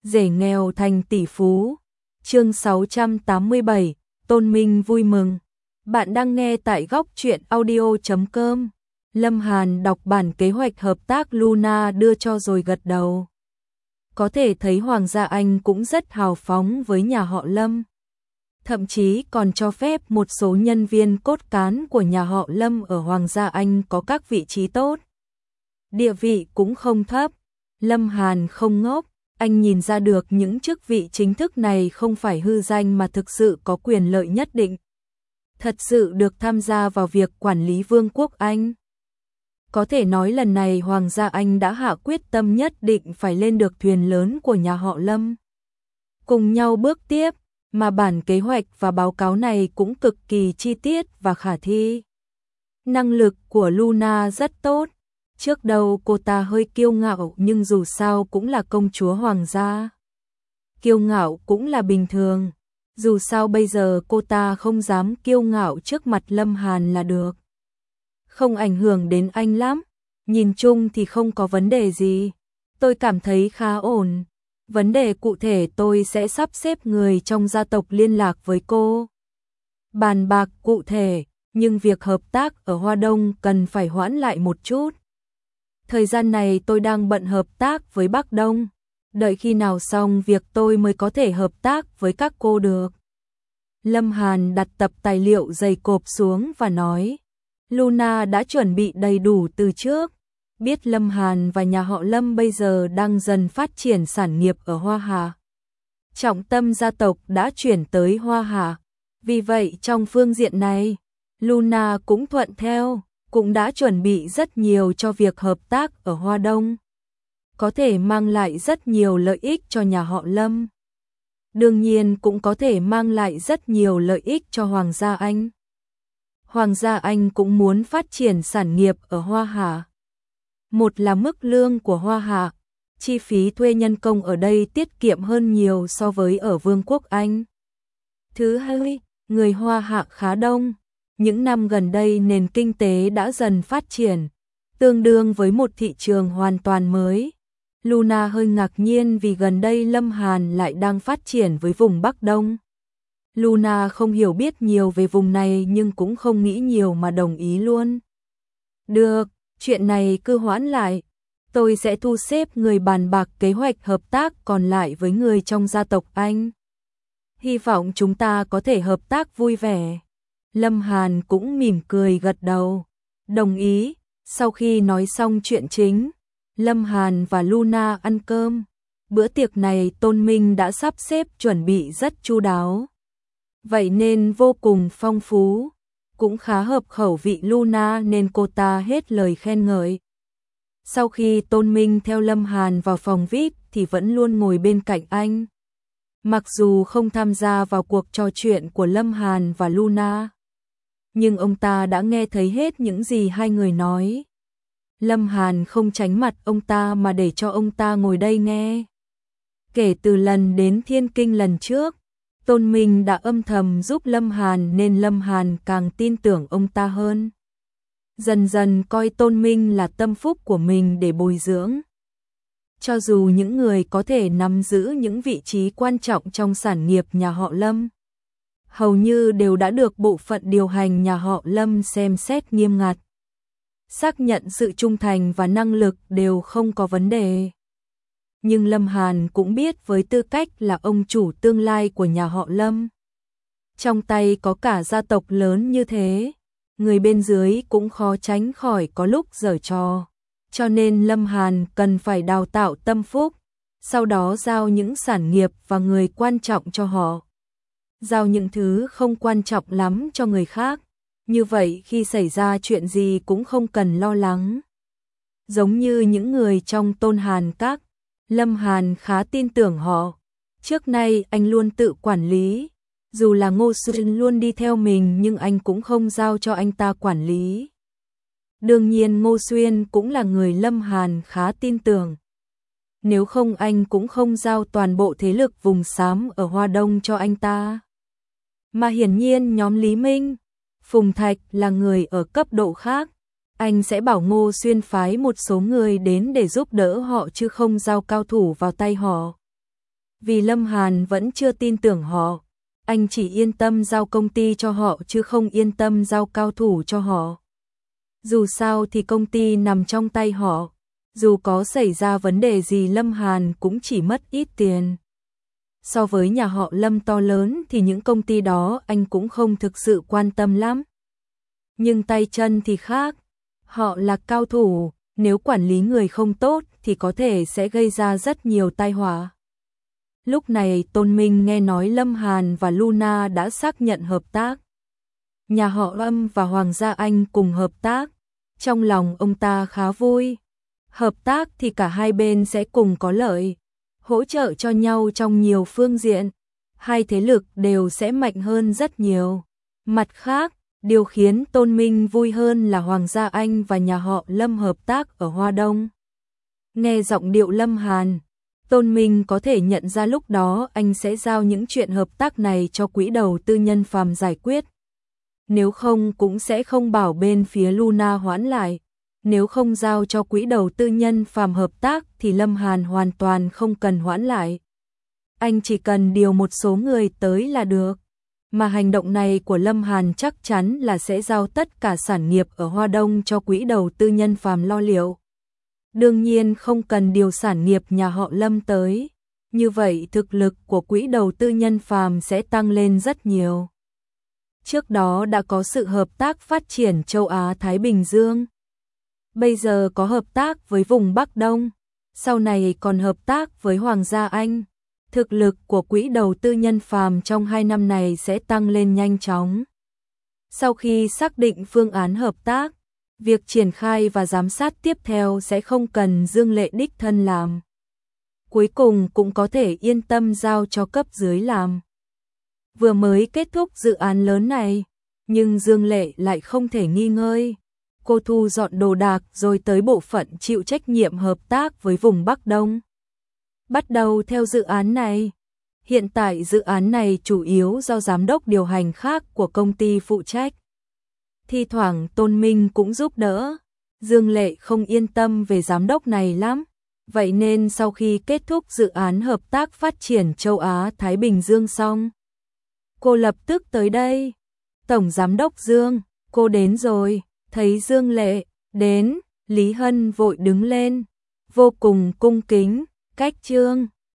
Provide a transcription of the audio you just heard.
Rể nghèo thành tỷ phú. Chương 687, Tôn Minh vui mừng. Bạn đang nghe tại góc truyện audio.com. Lâm Hàn đọc bản kế hoạch hợp tác Luna đưa cho rồi gật đầu. Có thể thấy Hoàng gia Anh cũng rất hào phóng với nhà họ Lâm. Thậm chí còn cho phép một số nhân viên cốt cán của nhà họ Lâm ở Hoàng gia Anh có các vị trí tốt. Địa vị cũng không thấp. Lâm Hàn không ngốc, anh nhìn ra được những chức vị chính thức này không phải hư danh mà thực sự có quyền lợi nhất định. Thật sự được tham gia vào việc quản lý Vương quốc Anh. Có thể nói lần này Hoàng gia Anh đã hạ quyết tâm nhất định phải lên được thuyền lớn của nhà họ Lâm. Cùng nhau bước tiếp, mà bản kế hoạch và báo cáo này cũng cực kỳ chi tiết và khả thi. Năng lực của Luna rất tốt. Trước đầu cô ta hơi kiêu ngạo nhưng dù sao cũng là công chúa hoàng gia. Kiêu ngạo cũng là bình thường. Dù sao bây giờ cô ta không dám kiêu ngạo trước mặt Lâm Hàn là được. Không ảnh hưởng đến anh lắm. Nhìn chung thì không có vấn đề gì. Tôi cảm thấy khá ổn. Vấn đề cụ thể tôi sẽ sắp xếp người trong gia tộc liên lạc với cô. Bàn bạc cụ thể, nhưng việc hợp tác ở Hoa Đông cần phải hoãn lại một chút. Thời gian này tôi đang bận hợp tác với Bắc Đông. Đợi khi nào xong việc tôi mới có thể hợp tác với các cô được. Lâm Hàn đặt tập tài liệu dày cộp xuống và nói. Luna đã chuẩn bị đầy đủ từ trước. Biết Lâm Hàn và nhà họ Lâm bây giờ đang dần phát triển sản nghiệp ở Hoa Hà. Trọng tâm gia tộc đã chuyển tới Hoa Hà. Vì vậy trong phương diện này, Luna cũng thuận theo, cũng đã chuẩn bị rất nhiều cho việc hợp tác ở Hoa Đông. Có thể mang lại rất nhiều lợi ích cho nhà họ Lâm. Đương nhiên cũng có thể mang lại rất nhiều lợi ích cho Hoàng gia Anh. Hoàng gia Anh cũng muốn phát triển sản nghiệp ở Hoa Hà. Một là mức lương của Hoa Hà, chi phí thuê nhân công ở đây tiết kiệm hơn nhiều so với ở Vương quốc Anh. Thứ hai, người Hoa Hạ khá đông. Những năm gần đây nền kinh tế đã dần phát triển, tương đương với một thị trường hoàn toàn mới. Luna hơi ngạc nhiên vì gần đây Lâm Hàn lại đang phát triển với vùng Bắc Đông. Luna không hiểu biết nhiều về vùng này nhưng cũng không nghĩ nhiều mà đồng ý luôn. Được, chuyện này cứ hoãn lại. Tôi sẽ thu xếp người bàn bạc kế hoạch hợp tác còn lại với người trong gia tộc Anh. Hy vọng chúng ta có thể hợp tác vui vẻ. Lâm Hàn cũng mỉm cười gật đầu. Đồng ý. Sau khi nói xong chuyện chính, Lâm Hàn và Luna ăn cơm. Bữa tiệc này Tôn Minh đã sắp xếp chuẩn bị rất chu đáo. Vậy nên vô cùng phong phú. Cũng khá hợp khẩu vị Luna nên cô ta hết lời khen ngợi. Sau khi Tôn Minh theo Lâm Hàn vào phòng VIP thì vẫn luôn ngồi bên cạnh anh. Mặc dù không tham gia vào cuộc trò chuyện của Lâm Hàn và Luna, nhưng ông ta đã nghe thấy hết những gì hai người nói. Lâm Hàn không tránh mặt ông ta mà để cho ông ta ngồi đây nghe. Kể từ lần đến Thiên Kinh lần trước, Tôn Minh đã âm thầm giúp Lâm Hàn nên Lâm Hàn càng tin tưởng ông ta hơn. Dần dần coi Tôn Minh là tâm phúc của mình để bồi dưỡng. Cho dù những người có thể nắm giữ những vị trí quan trọng trong sản nghiệp nhà họ Lâm, hầu như đều đã được bộ phận điều hành nhà họ Lâm xem xét nghiêm ngặt. Xác nhận sự trung thành và năng lực đều không có vấn đề. Nhưng Lâm Hàn cũng biết với tư cách là ông chủ tương lai của nhà họ Lâm, trong tay có cả gia tộc lớn như thế, người bên dưới cũng khó tránh khỏi có lúc giở trò. Cho nên Lâm Hàn cần phải đào tạo tâm phúc, sau đó giao những sản nghiệp và người quan trọng cho họ. Giao những thứ không quan trọng lắm cho người khác. Như vậy khi xảy ra chuyện gì cũng không cần lo lắng. Giống như những người trong Tôn Hàn Các, Lâm Hàn khá tin tưởng họ. Trước nay anh luôn tự quản lý. Dù là Ngô Xuyên luôn đi theo mình nhưng anh cũng không giao cho anh ta quản lý. Đương nhiên Ngô Xuyên cũng là người Lâm Hàn khá tin tưởng. Nếu không anh cũng không giao toàn bộ thế lực vùng xám ở Hoa Đông cho anh ta. Mà hiển nhiên nhóm Lý Minh, Phùng Thạch là người ở cấp độ khác. Anh sẽ bảo Ngô Xuyên phái một số người đến để giúp đỡ họ chứ không giao cao thủ vào tay họ. vì Lâm Hàn vẫn chưa tin tưởng họ. Anh chỉ yên tâm giao công ty cho họ chứ không yên tâm giao cao thủ cho họ. Dù sao thì công ty nằm trong tay họ, dù có xảy ra vấn đề gì Lâm Hàn cũng chỉ mất ít tiền. So với nhà họ Lâm to lớn thì những công ty đó anh cũng không thực sự quan tâm lắm. Nhưng tay chân thì khác, họ là cao thủ, nếu quản lý người không tốt thì có thể sẽ gây ra rất nhiều tai họa. Lúc này Tôn Minh nghe nói Lâm Hàn và Luna đã xác nhận hợp tác. Nhà họ Lâm và Hoàng gia Anh cùng hợp tác. Trong lòng ông ta khá vui. Hợp tác thì cả hai bên sẽ cùng có lợi, hỗ trợ cho nhau trong nhiều phương diện. Hai thế lực đều sẽ mạnh hơn rất nhiều. Mặt khác, điều khiến Tôn Minh vui hơn là Hoàng gia Anh và nhà họ Lâm hợp tác ở Hoa Đông. Nghe giọng điệu Lâm Hàn, Tôn Minh có thể nhận ra lúc đó anh sẽ giao những chuyện hợp tác này cho quỹ đầu tư nhân Phàm giải quyết. Nếu không cũng sẽ không bảo bên phía Luna hoãn lại. Nếu không giao cho quỹ đầu tư nhân Phàm hợp tác thì Lâm Hàn hoàn toàn không cần hoãn lại. Anh chỉ cần điều một số người tới là được. Mà hành động này của Lâm Hàn chắc chắn là sẽ giao tất cả sản nghiệp ở Hoa Đông cho quỹ đầu tư nhân Phàm lo liệu. Đương nhiên không cần điều sản nghiệp nhà họ Lâm tới. Như vậy thực lực của quỹ đầu tư nhân Phàm sẽ tăng lên rất nhiều. Trước đó đã có sự hợp tác phát triển châu Á Thái Bình Dương. Bây giờ có hợp tác với vùng Bắc Đông. Sau này còn hợp tác với Hoàng gia Anh. Thực lực của quỹ đầu tư nhân Phàm trong 2 năm này sẽ tăng lên nhanh chóng. Sau khi xác định phương án hợp tác, việc triển khai và giám sát tiếp theo sẽ không cần Dương Lệ đích thân làm. Cuối cùng cũng có thể yên tâm giao cho cấp dưới làm. Vừa mới kết thúc dự án lớn này, nhưng Dương Lệ lại không thể nghỉ ngơi. Cô thu dọn đồ đạc rồi tới bộ phận chịu trách nhiệm hợp tác với vùng Bắc Đông. Bắt đầu theo dự án này. Hiện tại dự án này chủ yếu do giám đốc điều hành khác của công ty phụ trách. Thi thoảng Tôn Minh cũng giúp đỡ. Dương Lệ không yên tâm về giám đốc này lắm. Vậy nên sau khi kết thúc dự án hợp tác phát triển châu Á Thái Bình Dương xong, cô lập tức tới đây. Tổng giám đốc Dương, cô đến rồi. Thấy Dương Lệ đến, Lý Hân vội đứng lên, vô cùng cung kính, cách Trương